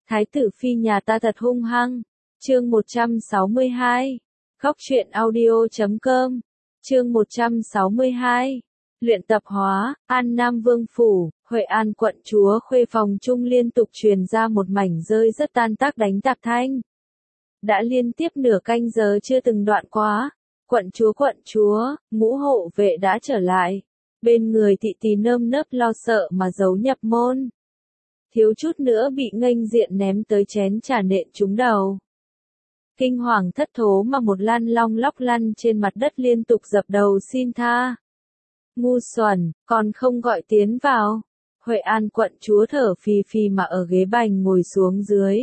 Thái tử phi nhà ta thật hung hăng. Chương 162. Góc truyện audio.com. Chương 162. Luyện tập hóa, An Nam Vương Phủ, Huệ An quận chúa khuê phòng trung liên tục truyền ra một mảnh rơi rất tan tác đánh tạp thanh. Đã liên tiếp nửa canh giờ chưa từng đoạn quá. Quận chúa, ngũ hộ vệ đã trở lại. Bên người thị tỳ nơm nớp lo sợ mà giấu nhập môn. Thiếu chút nữa bị nghênh diện ném tới chén trà nện trúng đầu. Kinh hoàng thất thố mà một Lan Long lóc lăn trên mặt đất liên tục dập đầu xin tha. Ngu xuẩn, còn không gọi tiến vào. Huệ An quận chúa thở phì phì mà ở ghế bành ngồi xuống dưới.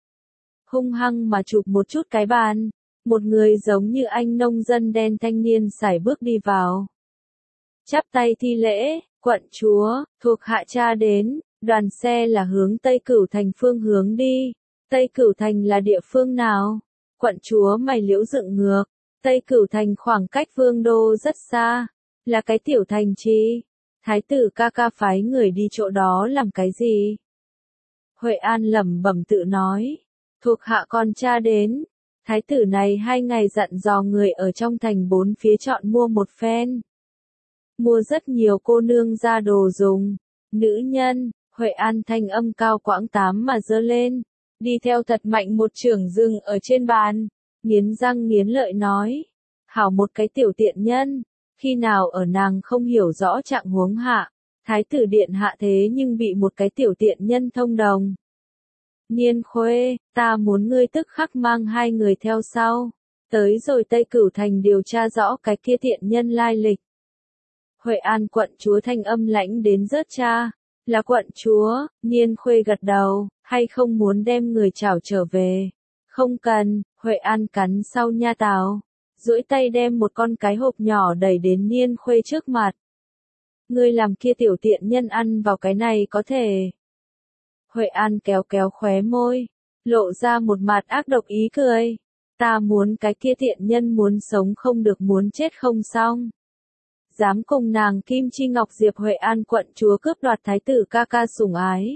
Hung hăng mà chụp một chút cái bàn. Một người giống như anh nông dân đen thanh niên sải bước đi vào. Chắp tay thi lễ, quận chúa, thuộc hạ cha đến, đoàn xe là hướng Tây Cửu Thành phương hướng đi. Tây Cửu Thành là địa phương nào? Quận chúa mày liễu dựng ngược. Tây Cửu Thành khoảng cách vương đô rất xa. Là cái tiểu thành chi? Thái tử ca ca phái người đi chỗ đó làm cái gì? Huệ An lẩm bẩm tự nói. Thuộc hạ con cha đến. Thái tử này 2 ngày dặn dò người ở trong thành 4 phía chọn mua một phen. Mua rất nhiều cô nương ra đồ dùng. Nữ nhân, Huệ An thanh âm cao quãng tám mà giơ lên. Đi theo thật mạnh một chưởng dừng ở trên bàn. Nghiến răng nghiến lợi nói. Hảo một cái tiểu tiện nhân. Khi nào ở nàng không hiểu rõ trạng huống hạ. Thái tử điện hạ thế nhưng bị một cái tiểu tiện nhân thông đồng. Niên Khuê, ta muốn ngươi tức khắc mang 2 người theo sau. Tới rồi Tây Cửu Thành điều tra rõ cái kia tiện nhân lai lịch. Huệ An quận chúa thanh âm lãnh đến rớt cha. Là quận chúa, Niên Khuê gật đầu, hay không muốn đem người trảo trở về. Không cần, Huệ An cắn sau nha tào. Duỗi tay đem một con cái hộp nhỏ đẩy đến Niên Khuê trước mặt. Ngươi làm kia tiểu tiện nhân ăn vào cái này có thể. Huệ An kéo kéo khóe môi, lộ ra một mặt ác độc ý cười. Ta muốn cái kia tiện nhân muốn sống không được muốn chết không xong. Dám cùng nàng Kim Chi Ngọc Diệp Huệ An quận chúa cướp đoạt thái tử ca ca sủng ái.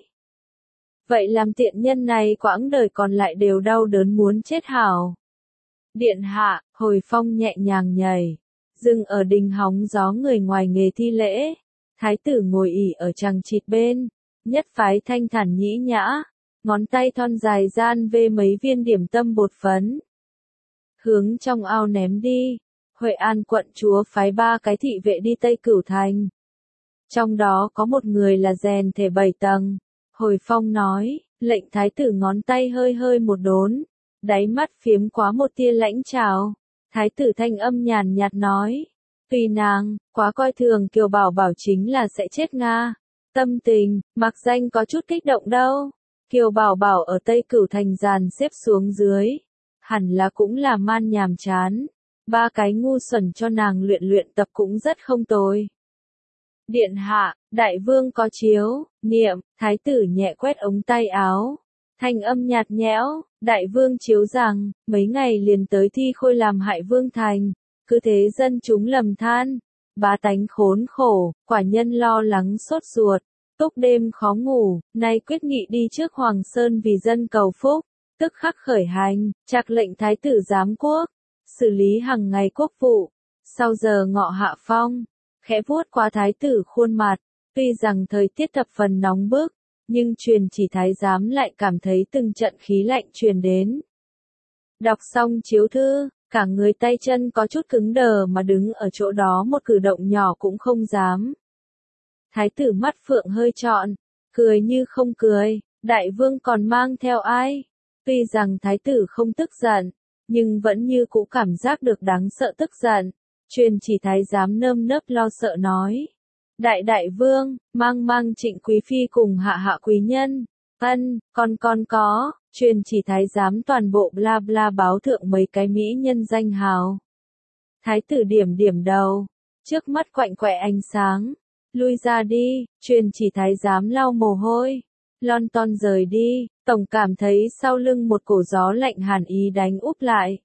Vậy làm tiện nhân này quãng đời còn lại đều đau đớn muốn chết hảo. Điện hạ, hồi phong nhẹ nhàng nhảy, dừng ở đình hóng gió người ngoài nghề thi lễ. Thái tử ngồi ỉ ở chằng chịt bên, nhất phái thanh thản nhĩ nhã, ngón tay thon dài gian vê mấy viên điểm tâm bột phấn. Hướng trong ao ném đi, Huệ An quận chúa phái 3 cái thị vệ đi Tây Cửu Thành. Trong đó có một người là rèn thể 7 tầng. Hồi phong nói, lệnh thái tử ngón tay hơi hơi một đốn. Đáy mắt phiếm quá một tia lãnh trào. Thái tử thanh âm nhàn nhạt nói. Tùy nàng, quá coi thường Kiều Bảo Bảo chính là sẽ chết Nga. Tâm tình, mặc danh có chút kích động đâu. Kiều Bảo Bảo ở Tây Cửu Thành dàn xếp xuống dưới. Hẳn là cũng là man nhàm chán. 3 cái ngu xuẩn cho nàng luyện tập cũng rất không tồi. Điện hạ, đại vương có chiếu, niệm, thái tử nhẹ quét ống tay áo. Thanh âm nhạt nhẽo, đại vương chiếu rằng, mấy ngày liền tới thi khôi làm hại vương thành, cứ thế dân chúng lầm than, bá tánh khốn khổ, quả nhân lo lắng sốt ruột, túc đêm khó ngủ, nay quyết nghị đi trước Hoàng Sơn vì dân cầu phúc, tức khắc khởi hành, trạc lệnh thái tử giám quốc, xử lý hàng ngày quốc vụ, sau giờ ngọ hạ phong, khẽ vuốt qua thái tử khuôn mặt, tuy rằng thời tiết thập phần nóng bức, nhưng truyền chỉ thái giám lại cảm thấy từng trận khí lạnh truyền đến. Đọc xong chiếu thư, cả người tay chân có chút cứng đờ mà đứng ở chỗ đó một cử động nhỏ cũng không dám. Thái tử mắt phượng hơi trọn, cười như không cười, đại vương còn mang theo ai? Tuy rằng thái tử không tức giận, nhưng vẫn như cũ cảm giác được đáng sợ tức giận. Truyền chỉ thái giám nơm nớp lo sợ nói. Đại vương, mang Trịnh quý phi cùng hạ quý nhân. Con có, truyền chỉ thái giám toàn bộ bla bla báo thượng mấy cái mỹ nhân danh hào. Thái tử điểm đầu, trước mắt quạnh quẹ ánh sáng. Lui ra đi, truyền chỉ thái giám lau mồ hôi. Lon ton rời đi, tổng cảm thấy sau lưng một cổ gió lạnh hàn ý đánh úp lại.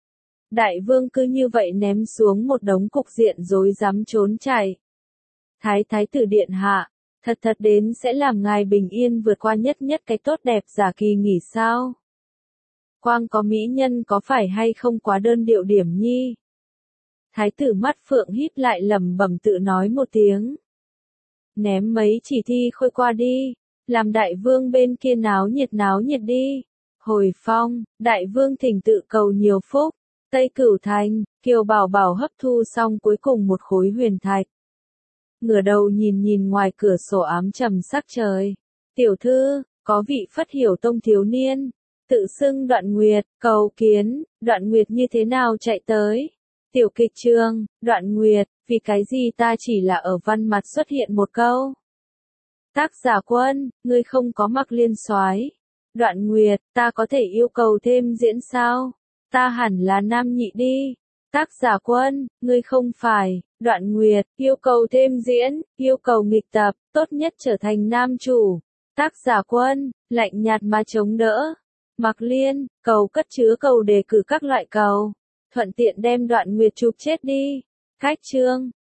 Đại vương cứ như vậy ném xuống một đống cục diện rối rắm trốn chạy. Thái tử điện hạ, Thật thật đến sẽ làm ngài bình yên vượt qua nhất nhất cái tốt đẹp giả kỳ nghỉ sao? Quang có mỹ nhân có phải hay không quá đơn điệu điểm nhi? Thái tử mắt phượng híp lại lẩm bẩm tự nói một tiếng. Ném mấy chỉ thi khôi qua đi, làm đại vương bên kia náo nhiệt đi. Hồi phong, đại vương thỉnh tự cầu nhiều phúc. Tây Cửu Thành, Kiều Bảo Bảo hấp thu xong cuối cùng một khối huyền thạch. Ngửa đầu nhìn ngoài cửa sổ ám trầm sắc trời. Tiểu thư, có vị Phất Hiểu Tông thiếu niên, tự xưng Đoạn Nguyệt, cầu kiến. Đoạn Nguyệt như thế nào chạy tới? Tiểu kịch trường, Đoạn Nguyệt, vì cái gì ta chỉ là ở văn mặt xuất hiện một câu. Tác giả Quân, ngươi không có mặc liên soái. Đoạn Nguyệt, ta có thể yêu cầu thêm diễn sao? Ta hẳn là nam nhị đi. Tác giả Quân, ngươi không phải. Đoạn Nguyệt, yêu cầu thêm diễn, yêu cầu nghịch tập, tốt nhất trở thành nam chủ. Tác giả Quân, lạnh nhạt mà chống đỡ. Mặc Liên, cầu cất chứa cầu đề cử các loại cầu. Thuận tiện đem Đoạn Nguyệt chụp chết đi. Khách trương,